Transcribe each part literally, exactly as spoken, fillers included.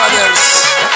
Brothers.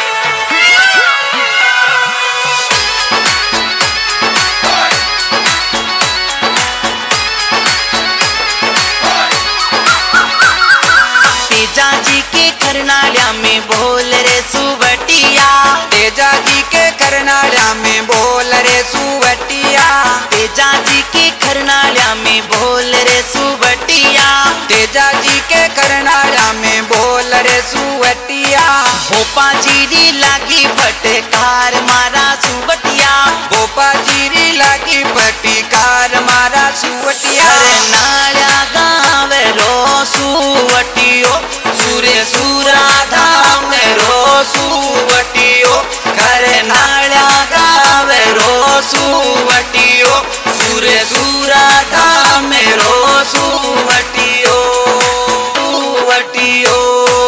Teja ji के करनालिया में बोल रे सुवटिया, तेजा जी के करनालिया में बोल रे सुवटिया, तेजा जी के करनालिया में बोल रे सुवटिया, तेजा जी के करनालिया में बोल रे सुवटिया। भोपा जीरी लागी फटकार मारा सुवटिया, भोपा जीरी लागी फटकार मारा सुवटिया। करनालिया गाँव रो सुवटियो, सूर्य सुराधा में रो सुवटियो, करनालिया गाँव रो सुवटियो, सूर्य सुराधा में रो सुवटियो सुवटियो।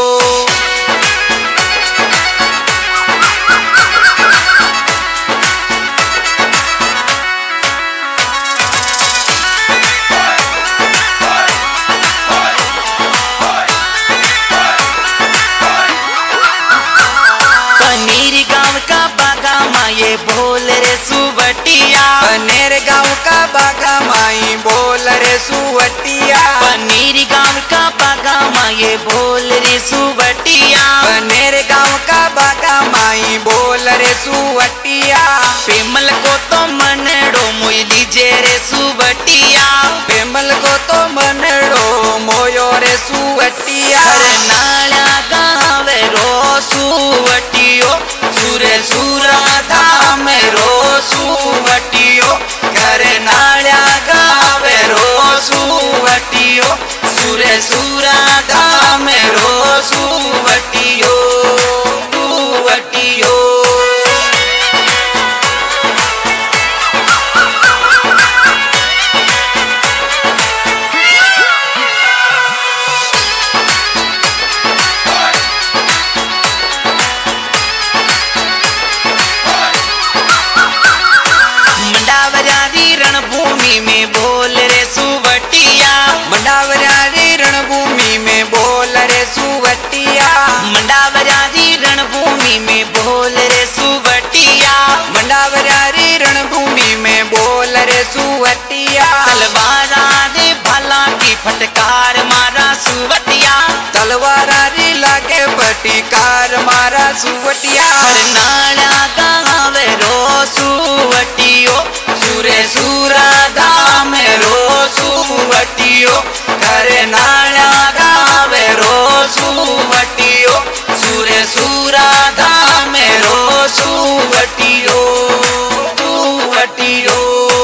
पनीर गांव का बागा माये बोल रे सुवटिया, पनेर गांव का बागा माई बोल रे सुवटिया, पनीर गांव का बागा माये बोल रे सुवटिया, पनेर गांव का बागा माई बोल रे सुवटिया। पेमल को तो मनड़ो मोई लीजे रे सुवटिया, पेमल को तो मनड़ो मोयो रे सुवटिया। करनालिया गाँव रो सुवटियो, सूर्य सुराधा में रो सुवटियो, करनालिया गाँव रो सुवटियो, सूर्य सुराधा में रो सुवटियो सुवटियो। मंडावरारी रणभूमि में बोल रे सुवटिया, मंडावरारी रणभूमि में बोल रे सुवटिया, मंडावरारी रणभूमि में बोल रे सुवटिया, मंडावरारी रणभूमि में बोल रे सुवटिया। तलवारा रे भला की फटकार मारा सुवटिया, तलवारारी लागे फटकार मारा सुवटिया। करनालिया गाँव रो सुवटियो, सूर्य सुराधा में रो सुवटियो, करनालिया गाँव रो सुवटियो, सूर्य सुराधा में रो सुवटियो सुवटियो।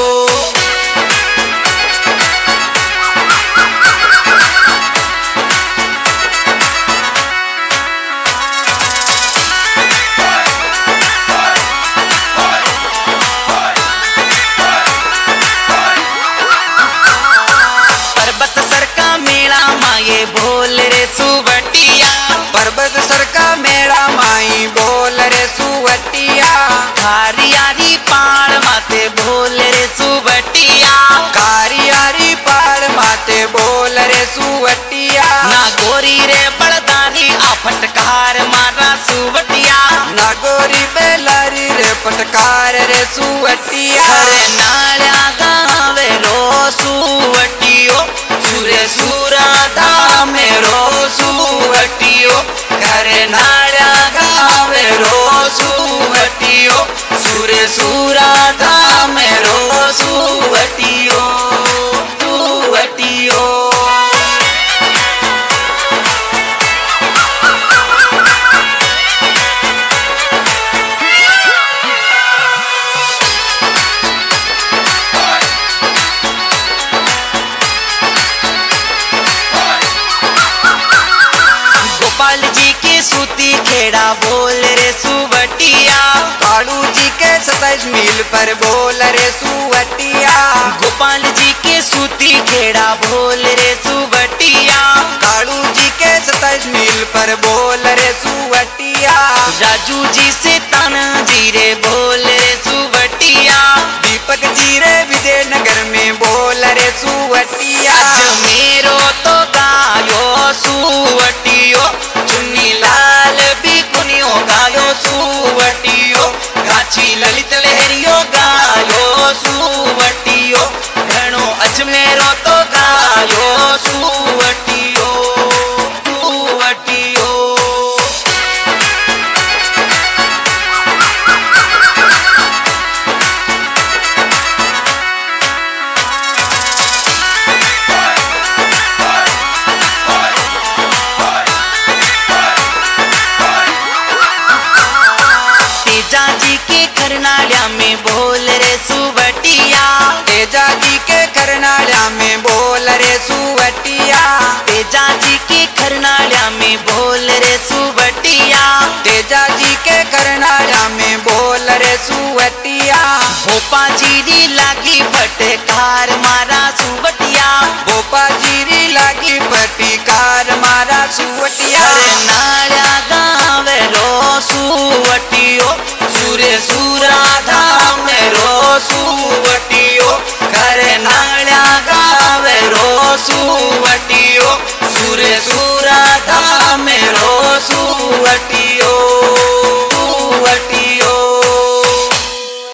पर्वत सर का मेला माये बोल रे सुवटिया, पर्वत सर का मेरा माई बोल रे सुवटिया, हरियारी पहाड़ माते बोल रे सुवटिया, कारियारी पाड़ माते बोल रे सुवटिया। ना गोरी रे बड़दारी आ फटकार मारा सुवटिया, नागोरी बेलारी रे फटकार रे सुवटिया। करनालिया गाँव रो सुवटियो, सूर्य सुराधा में रो सुवटियो, करनालिया गाँव रो सुवटियो, सूर्य सुराधा में रो सुवटियो सुवटियो। गोपाल जी की सूती खेड़ा बोल रे सुवटिया, कालू जी के सताइस मील पर बोल रे सुवटिया, गोपाल जी के सूती खेड़ा बोल रे सुवटिया, कालू जी के सताइस मील पर बोल रे सुवटिया। राजू जी से ताना जी रे बोल रे सुवटिया, दीपक जी रे विजयनगर में बोल रे सुवटिया। अजमेरो तो गायो सुवटियो, चुन्नी लाल भी कुनी पाछी ललित लहरियो गायो सुवटियो घणो अजमेरो तो गायो सुवटियो सुवटियो। तेजा जी के खरनाड़िया में बोल रे सुवटिया तेजा जी के खरनाड़िया में बोल रे सुवटिया तेजा जी के खरनाड़िया में बोल रे सुवटिया तेजा जी के खरनाड़िया में बोल रे सुवटिया भोपा जीरी लागी फटकार मारा सुवटिया भोपा जीरी लागी फटकार मारा सुवटिया खरनाड़िया गावे रो सुवटियो सूर्य सुराधा में रो सुवटियो खरनाड़िया गावे रो सुवटियो सूर्य सुराधा में रो सुवटियो।